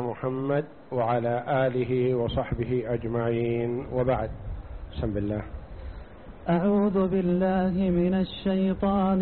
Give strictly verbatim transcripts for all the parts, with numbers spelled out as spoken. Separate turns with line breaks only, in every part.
محمد وعلى آله وصحبه أجمعين، وبعد. بسم الله.
أعوذ بالله من الشيطان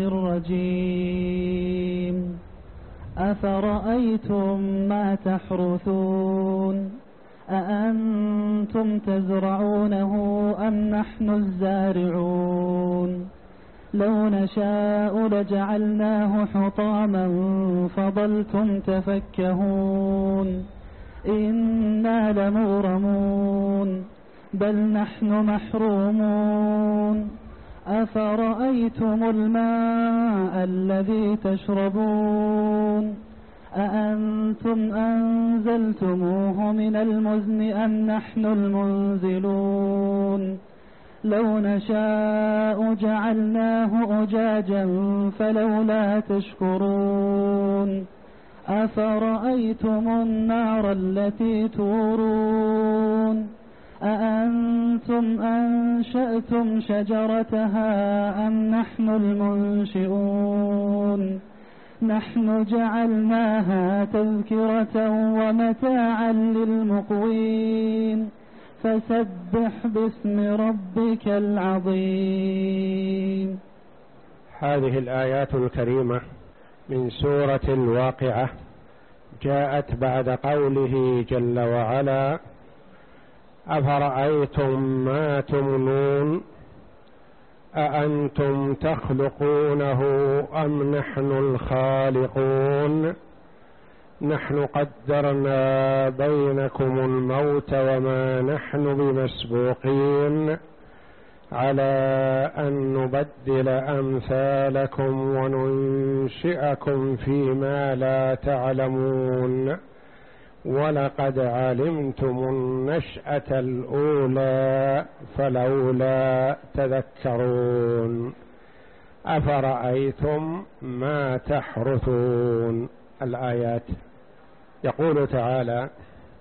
الرجيم. أفرأيتم ما تحرثون أأنتم تزرعونه أم نحن الزارعون لو نشاء لجعلناه حطاما فظلتم تفكهون إنا لمغرمون بل نحن محرومون أفرأيتم الماء الذي تشربون أأنتم أنزلتموه من المزن أم نحن المنزلون لو نشاء جعلناه أجاجا فلولا تشكرون أفرأيتم النار التي تورون أأنتم أنشأتم شجرتها أم نحن المنشئون نحن جعلناها تذكرة ومتاعا للمقوين فسبح باسم ربك العظيم.
هذه الآيات الكريمة من سورة الواقعة جاءت بعد قوله جل وعلا: أفرأيتم ما تمنون أأنتم تخلقونه أم نحن الخالقون نحن قدرنا بينكم الموت وما نحن بمسبوقين على أن نبدل أمثالكم وننشئكم فيما لا تعلمون ولقد علمتم النشأة الأولى فلولا تذكرون أفرأيتم ما تحرثون. الآيات. يقول تعالى: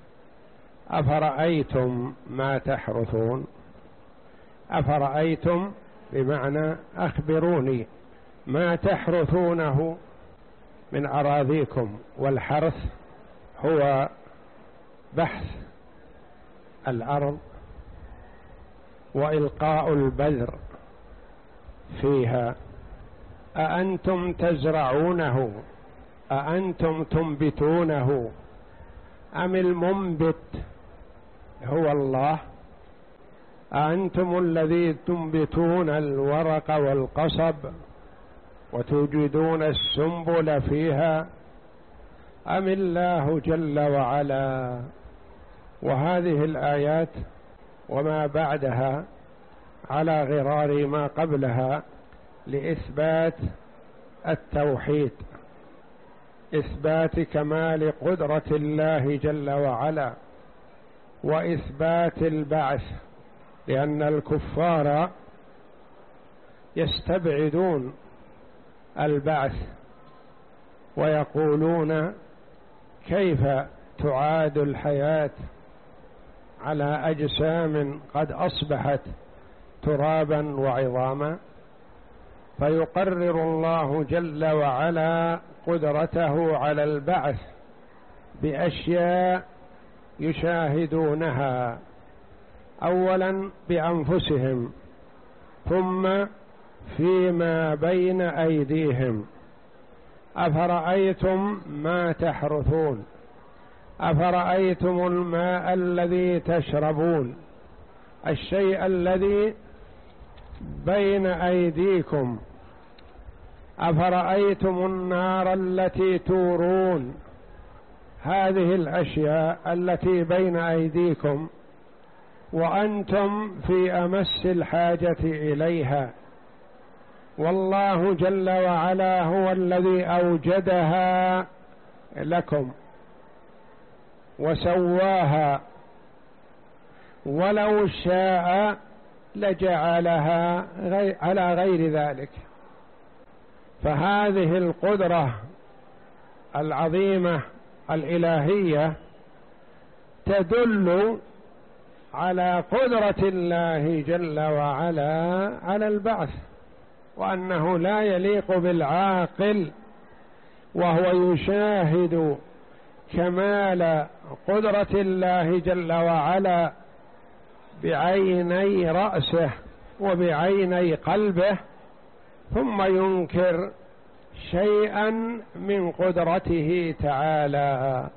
أفرأيتم ما تحرثون. أفرأيتم بمعنى أخبروني ما تحرثونه من أراضيكم، والحرث هو بحث الأرض وإلقاء البذر فيها. أأنتم تزرعونه أأنتم تنبتونه أم المنبت هو الله؟ أأنتم الذي تنبتون الورق والقصب وتوجدون السنبل فيها أم الله جل وعلا؟ وهذه الآيات وما بعدها على غرار ما قبلها لإثبات التوحيد، إثبات كمال قدرة الله جل وعلا، وإثبات البعث، لأن الكفار يستبعدون البعث ويقولون: كيف تعاد الحياة على أجسام قد أصبحت ترابا وعظاما؟ فيقرر الله جل وعلا قدرته على البعث بأشياء يشاهدونها، أولا بأنفسهم ثم فيما بين أيديهم. أفرأيتم ما تحرثون أفرأيتم الماء الذي تشربون، الشيء الذي بين أيديكم. أفرأيتم النار التي تورون، هذه الأشياء التي بين أيديكم وأنتم في أمس الحاجة إليها، والله جل وعلا هو الذي أوجدها لكم وسواها، ولو شاء لجعلها على غير ذلك. فهذه القدرة العظيمة الإلهية تدل على قدرة الله جل وعلا على البعث، وأنه لا يليق بالعاقل وهو يشاهد كمال قدرة الله جل وعلا بعيني رأسه وبعيني قلبه، ثم ينكر شيئا من قدرته تعالى.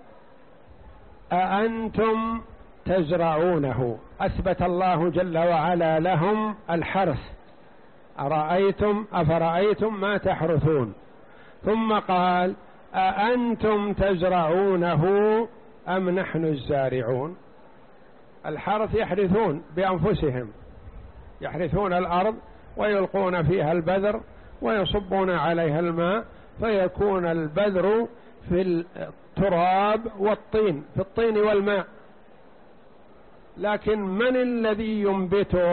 أأنتم تزرعونه، أثبت الله جل وعلا لهم الحرث، أرأيتم أفرأيتم ما تحرثون، ثم قال أأنتم تزرعونه أم نحن الزارعون. الحرث يحرثون بأنفسهم، يحرثون الأرض ويلقون فيها البذر ويصبون عليها الماء فيكون البذر في التراب والطين، في الطين والماء. لكن من الذي ينبته؟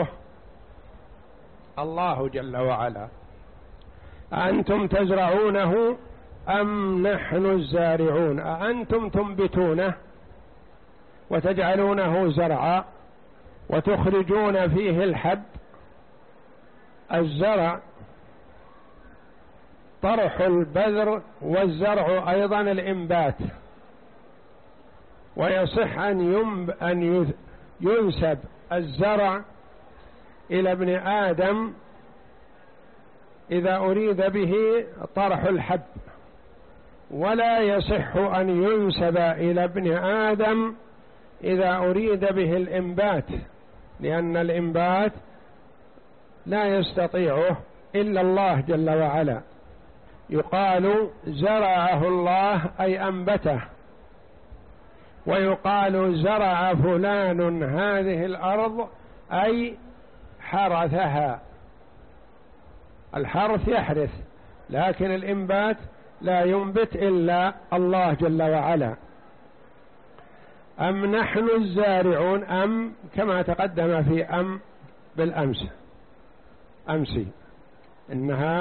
الله جل وعلا. أأنتم تزرعونه أم نحن الزارعون. أأنتم تنبتونه وتجعلونه زرعا وتخرجون فيه الحب. الزرع طرح البذر، والزرع أيضا الإنبات، ويصح أن ينسب الزرع إلى ابن آدم إذا أريد به طرح الحب، ولا يصح أن ينسب إلى ابن آدم إذا أريد به الإنبات، لأن الإنبات لا يستطيعه إلا الله جل وعلا. يقال زرعه الله أي أنبته، ويقال زرع فلان هذه الأرض أي حرثها. الحرث يحرث، لكن الإنبات لا ينبت إلا الله جل وعلا. أم نحن الزارعون، أم كما تقدم في أم بالأمس أمسي إنها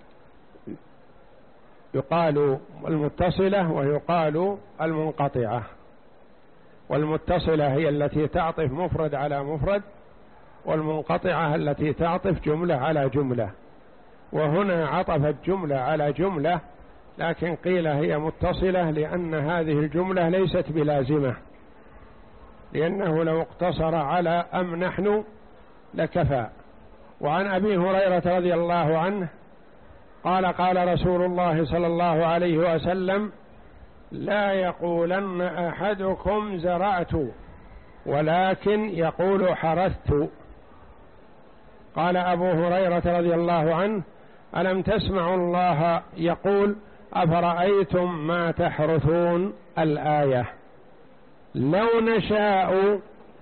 يقال المتصلة ويقال المنقطعة، والمتصلة هي التي تعطف مفرد على مفرد، والمنقطعة التي تعطف جملة على جملة. وهنا عطفت جملة على جملة، لكن قيل هي متصلة لأن هذه الجملة ليست بلازمة، لأنه لو اقتصر على أم نحن لكفى. وعن أبي هريرة رضي الله عنه قال قال رسول الله صلى الله عليه وسلم: لا يقولن أحدكم زرعت، ولكن يقول حرثت. قال أبو هريرة رضي الله عنه: ألم تسمعوا الله يقول أفرأيتم ما تحرثون؟ الآية. لو نشاء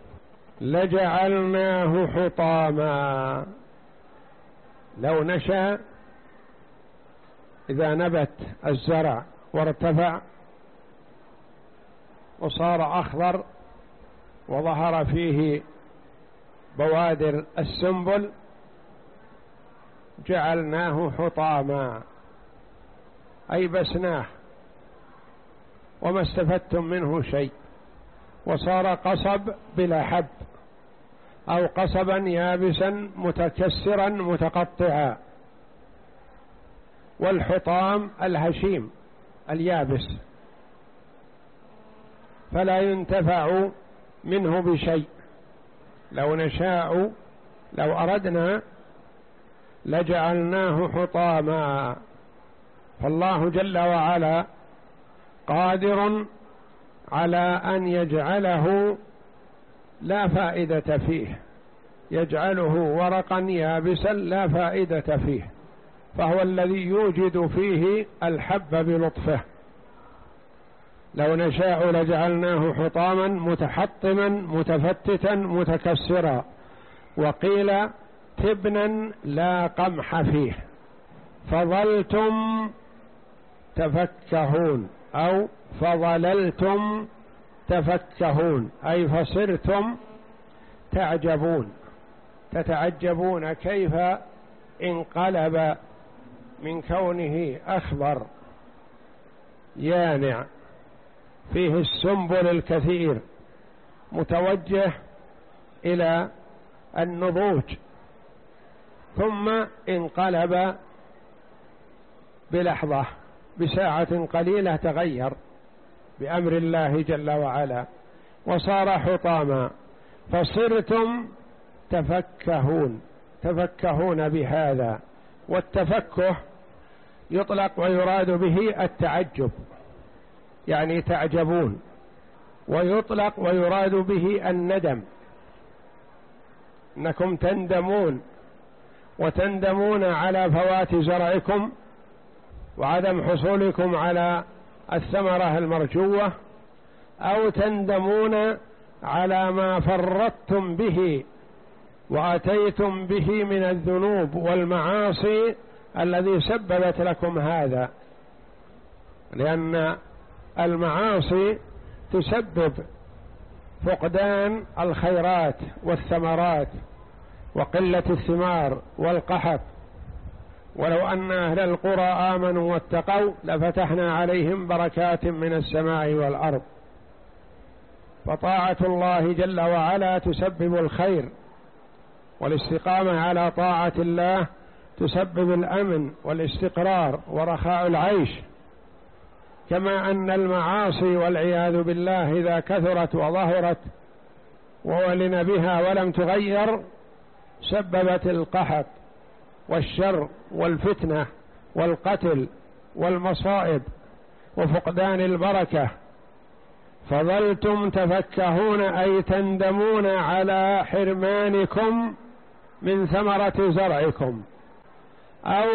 لجعلناه حطاما. لو نشاء إذا نبت الزرع وارتفع وصار أخضر وظهر فيه بوادر السنبل جعلناه حطاما، أي بسناه وما استفدتم منه شيء، وصار قصب بلا حب، أو قصبا يابسا متكسرا متقطعا. والحطام الهشيم اليابس، فلا ينتفع منه بشيء. لو نشاء لو أردنا لجعلناه حطاما. فالله جل وعلا قادر على أن يجعله لا فائدة فيه، يجعله ورقا يابسا لا فائدة فيه، فهو الذي يوجد فيه الحب بلطفه. لو نشاء لجعلناه حطاما متحطما متفتتا متكسرا. وقيل تبنا لا قمح فيه، فظلتم تفكهون، أو فظللتم تفكهون، أي فصرتم تعجبون تتعجبون كيف انقلب من كونه أخضر يانع فيه السنبل الكثير متوجه إلى النضوج، ثم انقلب بلحظة بساعة قليلة تغير بأمر الله جل وعلا وصار حطاما، فصرتم تفكهون تفكهون بهذا. والتفكه يطلق ويراد به التعجب، يعني تعجبون، ويطلق ويراد به الندم، أنكم تندمون وتندمون على فوات زرعكم وعدم حصولكم على الثمرة المرجوة، أو تندمون على ما فرطتم به وأتيتم به من الذنوب والمعاصي الذي سببت لكم هذا، لأن المعاصي تسبب فقدان الخيرات والثمرات وقلة الثمار والقحط. ولو أن أهل القرى آمنوا واتقوا لفتحنا عليهم بركات من السماء والأرض. فطاعة الله جل وعلا تسبب الخير، والاستقامة على طاعة الله تسبب الأمن والاستقرار ورخاء العيش، كما أن المعاصي والعياذ بالله إذا كثرت وظهرت وولن بها ولم تغير سببت القحط والشر والفتنة والقتل والمصائب وفقدان البركة. فظلتم تفكهون أي تندمون على حرمانكم من ثمرة زرعكم، أو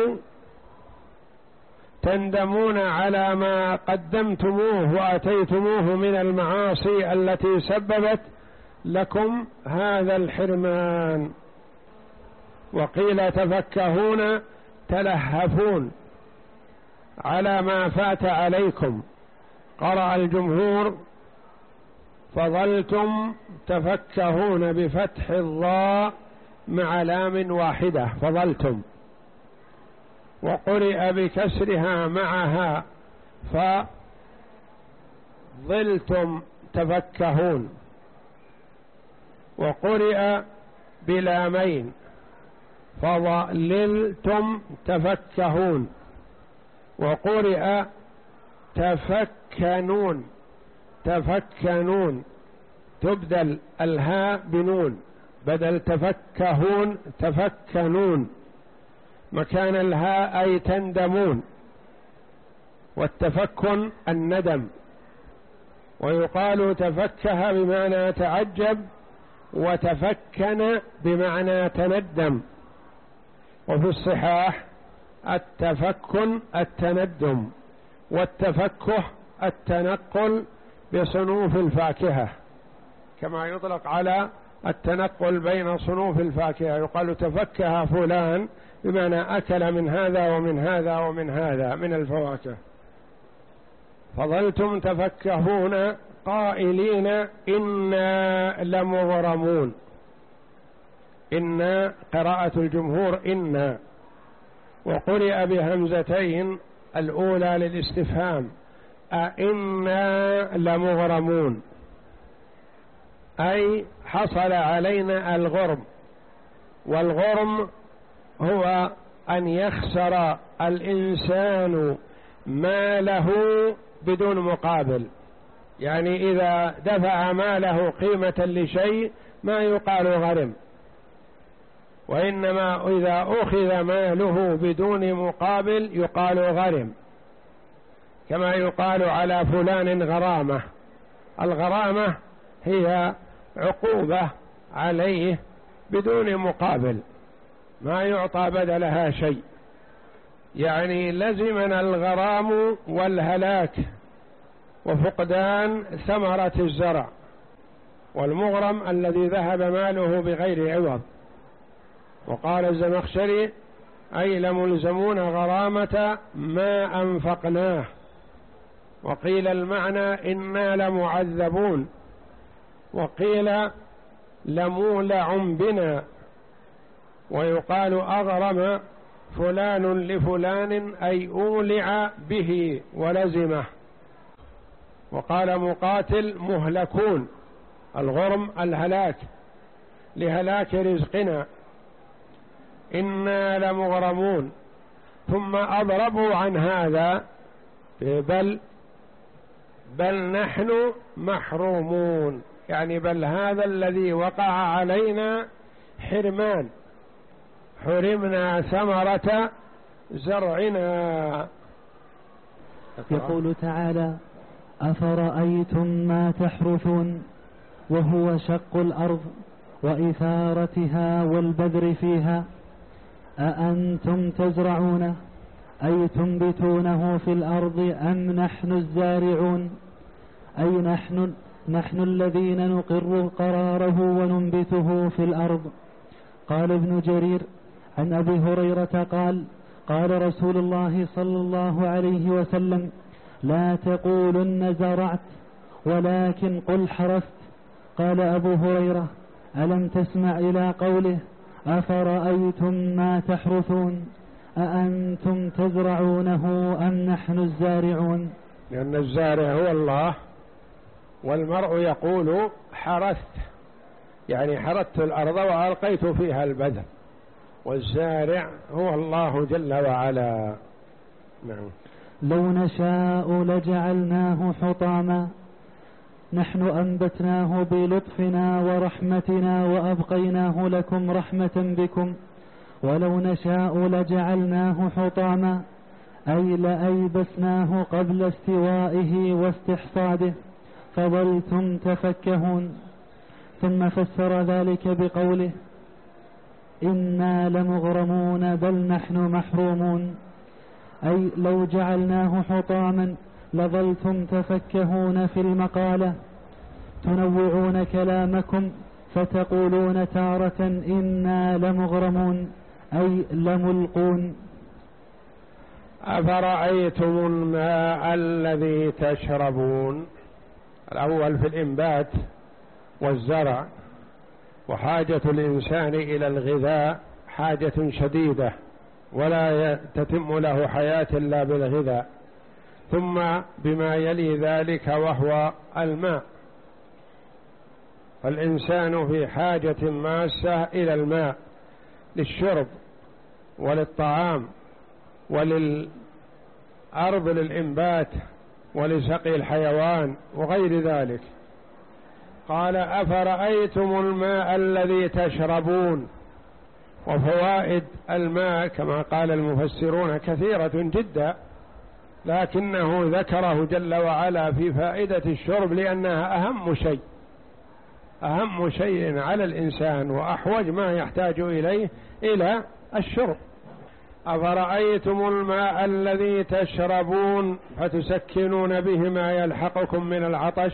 تندمون على ما قدمتموه وأتيتموه من المعاصي التي سببت لكم هذا الحرمان. وقيل تفكهون تلهفون على ما فات عليكم. قرأ الجمهور فظلتم تفكهون بفتح الضاء مع لام واحدة فظلتم، وقرئ بكسرها معها فظلتم تفكهون، وقرئ بلامين فظللتم تفكهون، وقرئ تفكنون تفكنون تبدل الهاء بنون بدل تفكهون تفكنون مكان الهاء أي تندمون، والتفكن الندم. ويقال تفكه بمعنى تعجب، وتفكن بمعنى تندم. وفي الصحاح التفكن التندم، والتفكه التنقل بصنوف الفاكهة، كما يطلق على التنقل بين صنوف الفاكهة، يقال تفكه فلان بمعنى أكل من هذا ومن هذا ومن هذا من الفواكه. فظلتم تفكهون قائلين إنا لمغرمون. إنا قراءة الجمهور إنا، وقرئ بهمزتين الأولى للاستفهام أئنا لمغرمون، أي حصل علينا الغرم. والغرم هو أن يخسر الإنسان ماله بدون مقابل، يعني إذا دفع ماله قيمة لشيء ما يقال غرم، وإنما إذا أخذ ماله بدون مقابل يقال غرم، كما يقال على فلان غرامة. الغرامة هي عقوبة عليه بدون مقابل، ما يعطى بدلها شيء، يعني لزمنا الغرام والهلاك وفقدان ثمرة الزرع. والمغرم الذي ذهب ماله بغير عوض. وقال الزمخشري أي لملزمون غرامة ما أنفقناه. وقيل المعنى إنا لمعذبون، وقيل لمولع بنا، ويقال أغرم فلان لفلان أي أولع به ولزمه. وقال مقاتل مهلكون، الغرم الهلاك لهلاك رزقنا، إنا لمغرمون. ثم أضربوا عن هذا بل بل نحن محرومون، يعني بل هذا الذي وقع علينا حرمان، حرمنا ثمرة زرعنا.
يقول تعالى: أفرأيتم ما تحرثون وهو شق الأرض وإثارتها والبذر فيها أأنتم تزرعونه أي تنبتونه في الأرض أم نحن الزارعون، أي نحن, نحن الذين نقر قراره وننبته في الأرض. قال ابن جرير عن أبي هريرة قال: قال رسول الله صلى الله عليه وسلم: لا تقولن زرعت ولكن قل حرثت. قال أبو هريرة: ألم تسمع إلى قوله: أفرأيتم ما تحرثون أأنتم تزرعونه أم نحن الزارعون؟
لأن الزارع هو الله، والمرء يقول حرثت، يعني حرثت الأرض وألقيت فيها البذر، والزارع هو الله جل وعلا. نعم.
لو نشاء لجعلناه حطاما نحن أنبتناه بلطفنا ورحمتنا وأبقيناه لكم رحمة بكم، ولو نشاء لجعلناه حطاما أي لأيبسناه قبل استوائه واستحصاده فظلتم تفكهون. ثم فسر ذلك بقوله: إنا لمغرمون بل نحن محرومون، أي لو جعلناه حطاما لظلتم تفكهون في المقالة، تنوعون كلامكم فتقولون تارة إنا لمغرمون أي لملقون.
أفرأيتم الماء الذي تشربون، الأول في الإنبات والزرع، وحاجة الإنسان إلى الغذاء حاجة شديدة، ولا تتم له حياة إلا بالغذاء، ثم بما يلي ذلك وهو الماء، فالإنسان في حاجة ماسة إلى الماء للشرب وللطعام وللأرض للإنبات ولسقي الحيوان وغير ذلك. قال: أفرأيتم الماء الذي تشربون. وفوائد الماء كما قال المفسرون كثيرة جدا، لكنه ذكره جل وعلا في فائدة الشرب لأنها أهم شيء أهم شيء على الإنسان وأحوج ما يحتاج إليه إلى الشرب. أفرأيتم الماء الذي تشربون فتسكنون به ما يلحقكم من العطش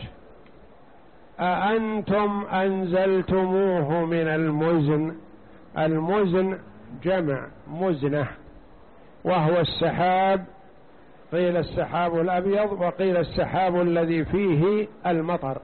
أأنتم أنزلتموه من المزن. المزن جمع مزنة، وهو السحاب، قيل السحاب الأبيض وقيل السحاب الذي فيه المطر.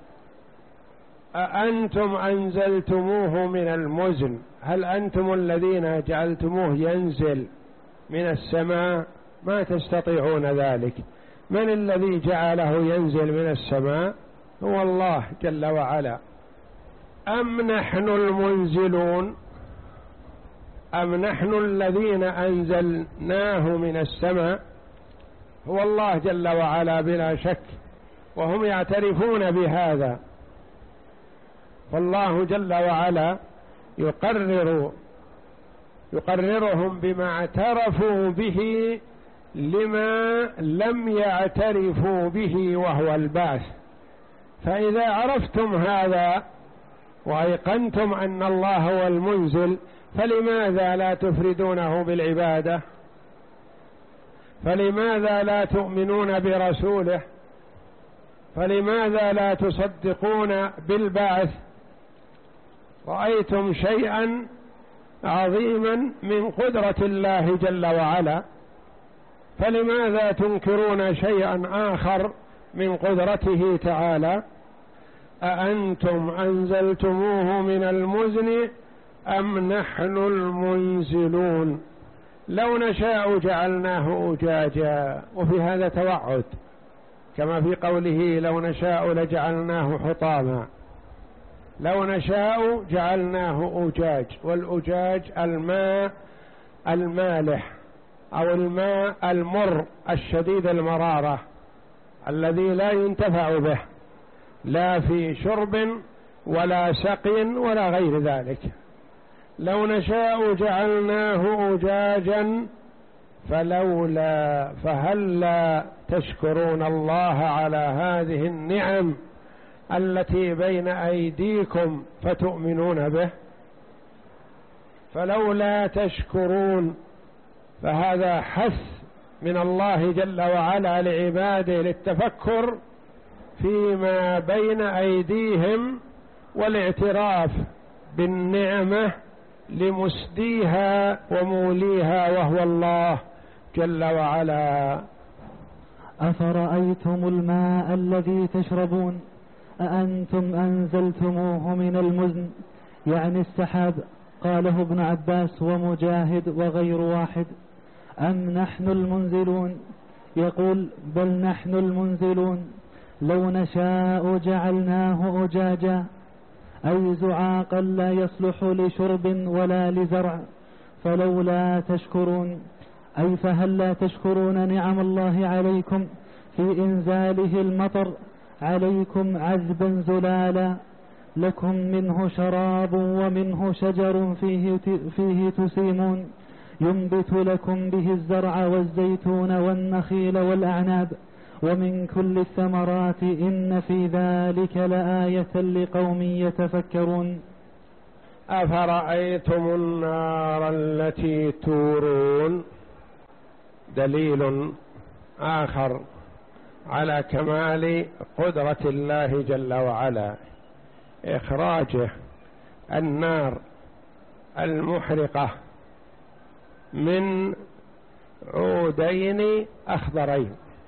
أأنتم أنزلتموه من المزن، هل أنتم الذين جعلتموه ينزل من السماء؟ ما تستطيعون ذلك. من الذي جعله ينزل من السماء؟ هو الله جل وعلا. أم نحن المنزلون، أم نحن الذين أنزلناه من السماء؟ هو الله جل وعلا بلا شك، وهم يعترفون بهذا، فالله جل وعلا يقرر يقررهم بما اعترفوا به لما لم يعترفوا به وهو البعث. فإذا عرفتم هذا وأيقنتم أن الله هو المنزل، فلماذا لا تفردونه بالعبادة؟ فلماذا لا تؤمنون برسوله؟ فلماذا لا تصدقون بالبعث؟ رأيتم شيئا عظيما من قدرة الله جل وعلا، فلماذا تنكرون شيئا آخر من قدرته تعالى؟ أأنتم أنزلتموه من المزن أم نحن المنزلون؟ لو نشاء جعلناه أجاجا، وفي هذا توعد كما في قوله: لو نشاء لجعلناه حطاما. لو نشاء جعلناه أجاج، والأجاج الماء المالح أو الماء المر الشديد المرارة، الذي لا ينتفع به لا في شرب ولا سقي ولا غير ذلك. لو نشاء جعلناه أجاجا فلولا فهلا تشكرون الله على هذه النعم التي بين أيديكم فتؤمنون به. فلولا تشكرون، فهذا حث من الله جل وعلا لعباده للتفكر فيما بين أيديهم والاعتراف بالنعمة لمسديها وموليها وهو الله جل وعلا.
أفرأيتم الماء الذي تشربون أأنتم أنزلتموه من المزن، يعني السحاب، قاله ابن عباس ومجاهد وغير واحد، أم نحن المنزلون؟ يقول بل نحن المنزلون، لو نشاء جعلناه أجاجا، أي زعاقا لا يصلح لشرب ولا لزرع، فلولا تشكرون، أي فهل لا تشكرون نعم الله عليكم في إنزاله المطر عليكم عذبا زلالا، لكم منه شراب ومنه شجر فيه, فيه تسيمون، ينبت لكم به الزرع والزيتون والنخيل والأعناب، ومن كل الثمرات إن في ذلك لآية لقوم يتفكرون.
أفرأيتم النار التي تورون، دليل آخر على كمال قدرة الله جل وعلا، إخراجه النار المحرقة من عودين أخضرين.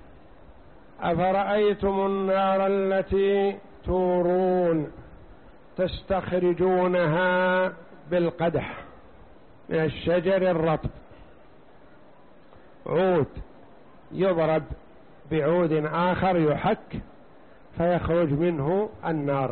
أفرأيتم النار التي تورون، تستخرجونها بالقدح من الشجر الرطب، عود يضرب بعود آخر يحك فيخرج منه النار،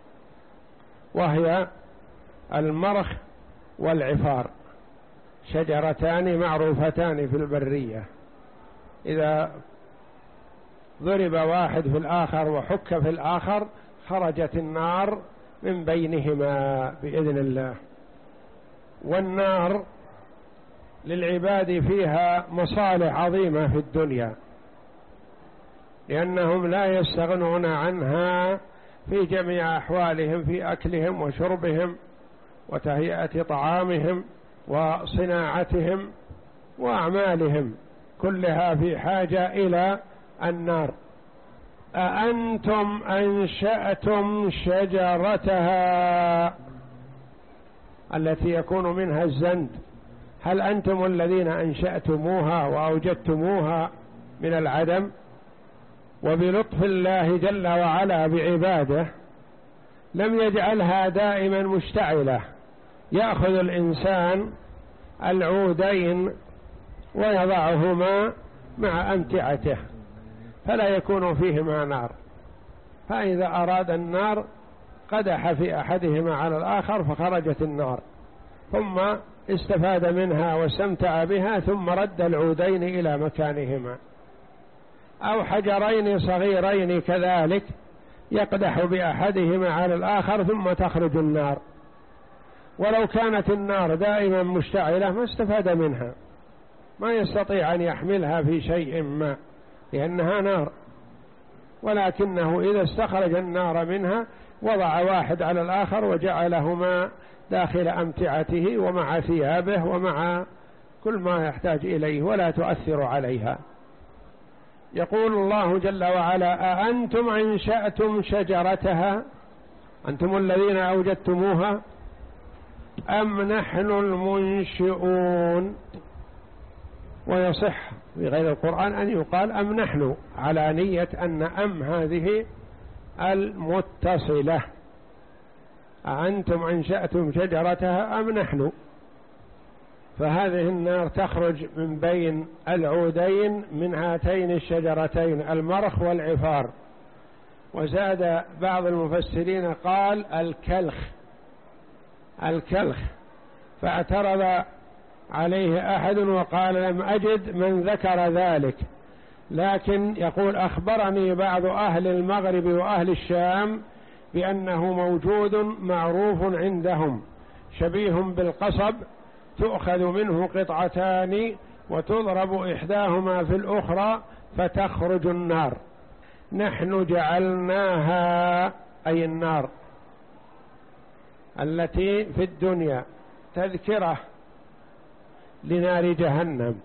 وهي المرخ والعفار، شجرتان معروفتان في البرية، إذا ضرب واحد في الآخر وحك في الآخر خرجت النار من بينهما بإذن الله. والنار للعباد فيها مصالح عظيمة في الدنيا، لأنهم لا يستغنون عنها في جميع أحوالهم، في أكلهم وشربهم وتهيئة طعامهم وصناعتهم وأعمالهم، كلها في حاجة إلى النار. أأنتم أنشأتم شجرتها التي يكون منها الزند، هل أنتم الذين أنشأتموها وأوجدتموها من العدم؟ وبلطف الله جل وعلا بعباده لم يجعلها دائما مشتعلة، يأخذ الإنسان العودين ويضعهما مع أمتعته فلا يكون فيهما نار، فإذا أراد النار قدح في أحدهما على الآخر فخرجت النار، ثم استفاد منها واستمتع بها ثم رد العودين إلى مكانهما. أو حجرين صغيرين كذلك يقدح بأحدهما على الآخر ثم تخرج النار، ولو كانت النار دائما مشتعلة ما استفاد منها، ما يستطيع أن يحملها في شيء ما لأنها نار، ولكنه إذا استخرج النار منها وضع واحد على الآخر وجعلهما داخل أمتعته ومع ثيابه ومع كل ما يحتاج إليه ولا تؤثر عليها. يقول الله جل وعلا أأنتم أنشأتم شجرتها، أنتم الذين أوجدتموها، أم نحن المنشئون؟ ويصح في غير القرآن أن يقال أم نحن، على نية أن أم هذه المتصلة، أأنتم أنشأتم شجرتها أم نحن، فهذه النار تخرج من بين العودين من هاتين الشجرتين المرخ والعفار. وزاد بعض المفسرين قال الكلخ، الكلخ، فاعترض عليه أحد وقال لم أجد من ذكر ذلك، لكن يقول أخبرني بعض أهل المغرب وأهل الشام بأنه موجود معروف عندهم شبيه بالقصب، تؤخذ منه قطعتان وتضرب إحداهما في الأخرى فتخرج النار. نحن جعلناها أي النار التي في الدنيا تذكرة لنار جهنم،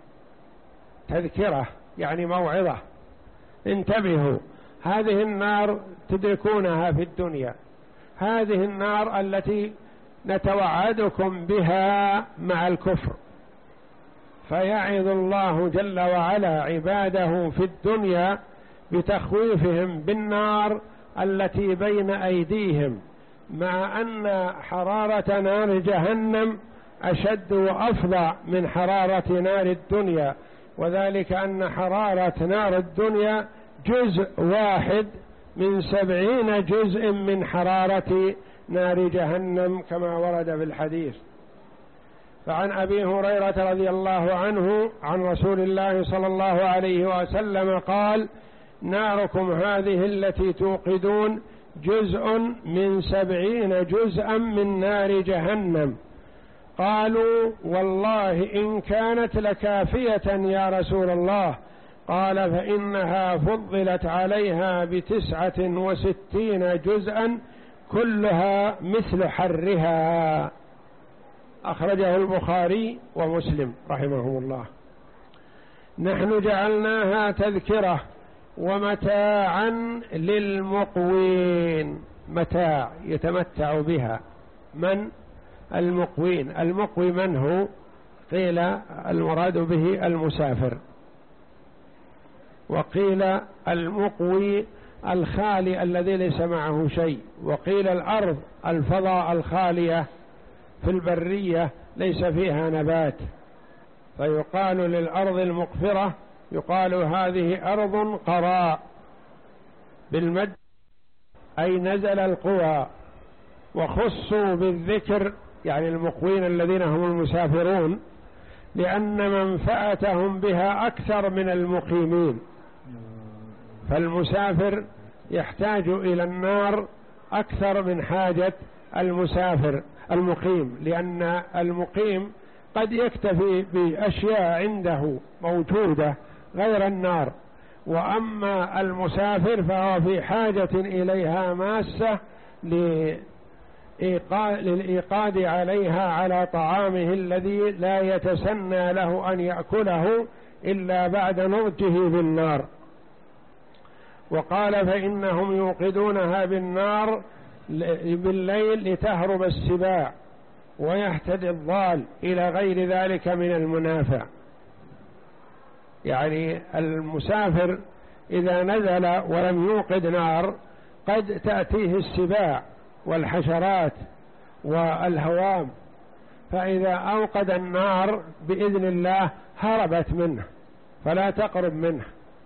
تذكرة يعني موعظة، انتبهوا، هذه النار تدركونها في الدنيا، هذه النار التي نتوعدكم بها مع الكفر. فيعظ الله جل وعلا عباده في الدنيا بتخويفهم بالنار التي بين أيديهم، مع أن حرارة نار جهنم أشد وأفظع من حرارة نار الدنيا، وذلك أن حرارة نار الدنيا جزء واحد من سبعين جزء من حرارة نار جهنم كما ورد في الحديث. فعن أبي هريرة رضي الله عنه عن رسول الله صلى الله عليه وسلم قال: ناركم هذه التي توقدون جزء من سبعين جزءا من نار جهنم. قالوا: والله إن كانت لكافية يا رسول الله. قال: فإنها فضلت عليها بتسعة وستين جزءا كلها مثل حرها. أخرجه البخاري ومسلم رحمهم الله. نحن جعلناها تذكرة ومتاعا للمقوين، متاع يتمتع بها. من المقوين؟ المقوي من هو؟ قيل المراد به المسافر، وقيل المقوي الخالي الذي ليس معه شيء، وقيل الأرض الفضاء الخالية في البرية ليس فيها نبات، فيقال للأرض المقفرة يقال هذه أرض قراء بالمد، أي نزل القوى. وخصوا بالذكر يعني المقوين الذين هم المسافرون، لأن منفعتهم بها أكثر من المقيمين. فالمسافر يحتاج إلى النار أكثر من حاجة المسافر المقيم، لأن المقيم قد يكتفي بأشياء عنده موجودة غير النار، وأما المسافر فهو في حاجة إليها ماسة للإيقاد عليها على طعامه الذي لا يتسنى له أن يأكله إلا بعد نضجه بالنار. وقال: فإنهم يوقدونها بالنار بالليل لتهرب السباع ويهتدي الضال إلى غير ذلك من المنافع. يعني المسافر إذا نزل ولم يوقد نار قد تأتيه السباع والحشرات والهوام، فإذا أوقد النار بإذن الله هربت منه فلا تقرب منه.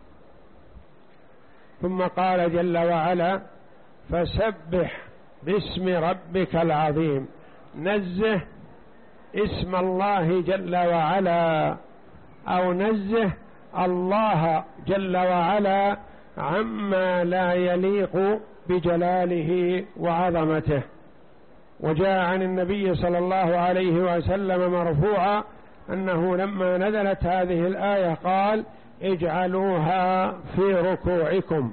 ثم قال جل وعلا: فسبح باسم ربك العظيم. نزه اسم الله جل وعلا أو نزه الله جل وعلا عما لا يليق بجلاله وعظمته. وجاء عن النبي صلى الله عليه وسلم مرفوعا أنه لما نزلت هذه الآية قال: اجعلوها في ركوعكم،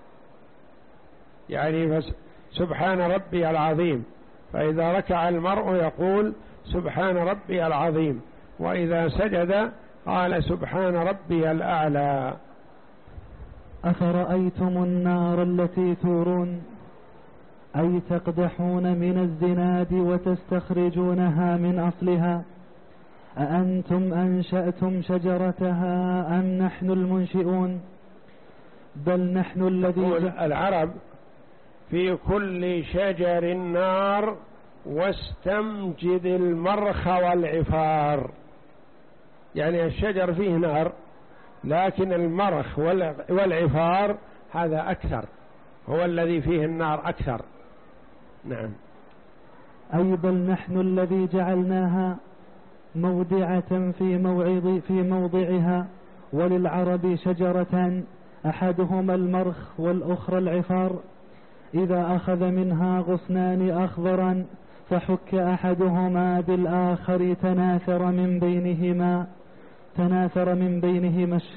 يعني سبحان ربي العظيم. فإذا ركع المرء يقول سبحان ربي العظيم، وإذا سجد قال سبحان ربي الأعلى.
أفرأيتم النار التي تورون، أي تقدحون من الزناد وتستخرجونها من أصلها، أأنتم أنشأتم شجرتها أم نحن المنشئون بل نحن الذي
العرب في كل شجر نار واستمجد المرخ والعفار، يعني الشجر فيه نار لكن المرخ والعفار هذا أكثر، هو الذي فيه النار أكثر. نعم.
أي بل نحن الذي جعلناها مودعة في موعظ في موضعها وللعرب شجرتان أحدهما المرخ والأخرى العفار، إذا أخذ منها غصنان أخضرا فحك أحدهما بالآخر تناثر من بينهما تناثر من بينهما ش...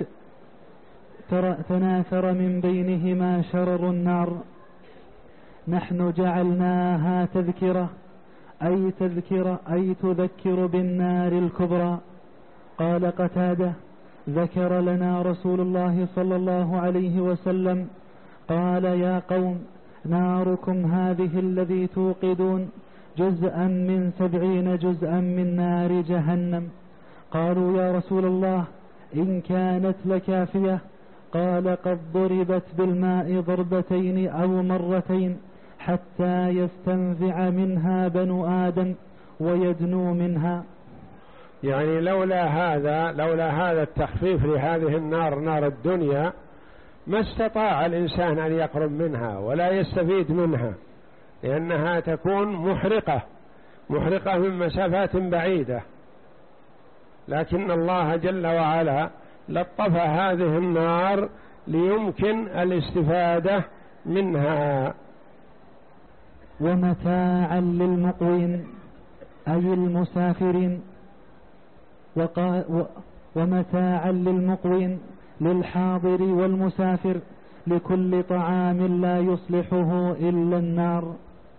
تناثر من بينهما شرر النار. نحن جعلناها تذكرة أي تذكرة أي تذكر بالنار الكبرى. قال قتادة: ذكر لنا رسول الله صلى الله عليه وسلم قال: يا قوم، ناركم هذه الذي توقدون جزءا من سبعين جزءا من نار جهنم. قالوا: يا رسول الله، إن كانت لكافية؟ قال: قد ضربت بالماء ضربتين أو مرتين حتى يستنزع منها بنو آدم ويدنو منها.
يعني لولا هذا لولا هذا التخفيف لهذه النار، نار الدنيا، ما استطاع الإنسان أن يقرب منها ولا يستفيد منها، لأنها تكون محرقة محرقة من مسافات بعيدة. لكن الله جل وعلا لطف هذه النار ليمكن الاستفادة منها.
ومتاعا للمقوين أي المسافرين، وقا ومتاعا للمقوين للحاضر والمسافر، لكل طعام لا يصلحه إلا النار.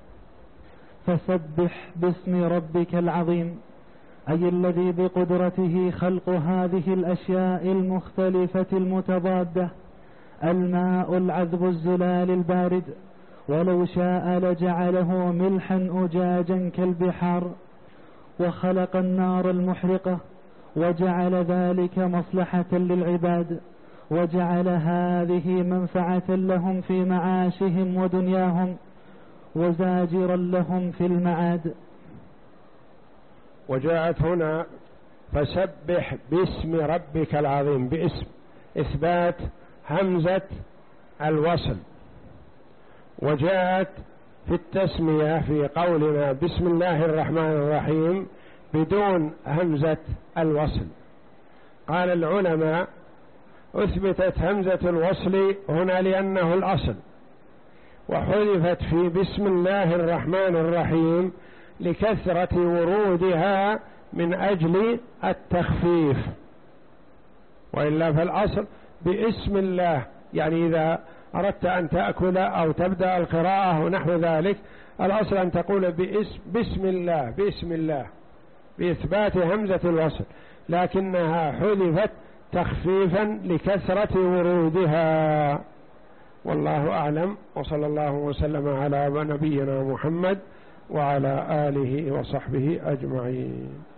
فسبح باسم ربك العظيم، أي الذي بقدرته خلق هذه الأشياء المختلفة المتضادة، الماء العذب الزلال البارد، ولو شاء لجعله ملحا أجاجا كالبحار. وخلق النار المحرقة وجعل ذلك مصلحة للعباد، وجعل هذه منفعة لهم في معاشهم ودنياهم، وزاجرا لهم في المعاد.
وجاءت هنا فسبح باسم ربك العظيم، باسم إثبات همزة الوصل. وجاءت في التسمية في قولنا بسم الله الرحمن الرحيم بدون همزة الوصل. قال العلماء: أثبتت همزة الوصل هنا لأنه الأصل، وحذفت في بسم الله الرحمن الرحيم لكثرة ورودها من أجل التخفيف، وإلا فالأصل باسم الله. يعني إذا أردت أن تأكل أو تبدأ القراءة ونحو ذلك، الأصل أن تقول باسم, بسم الله بسم الله بإثبات همزة الوصل، لكنها حذفت تخفيفا لكثرة ورودها. والله أعلم، وصلى الله وسلم على نبينا محمد وعلى آله وصحبه أجمعين.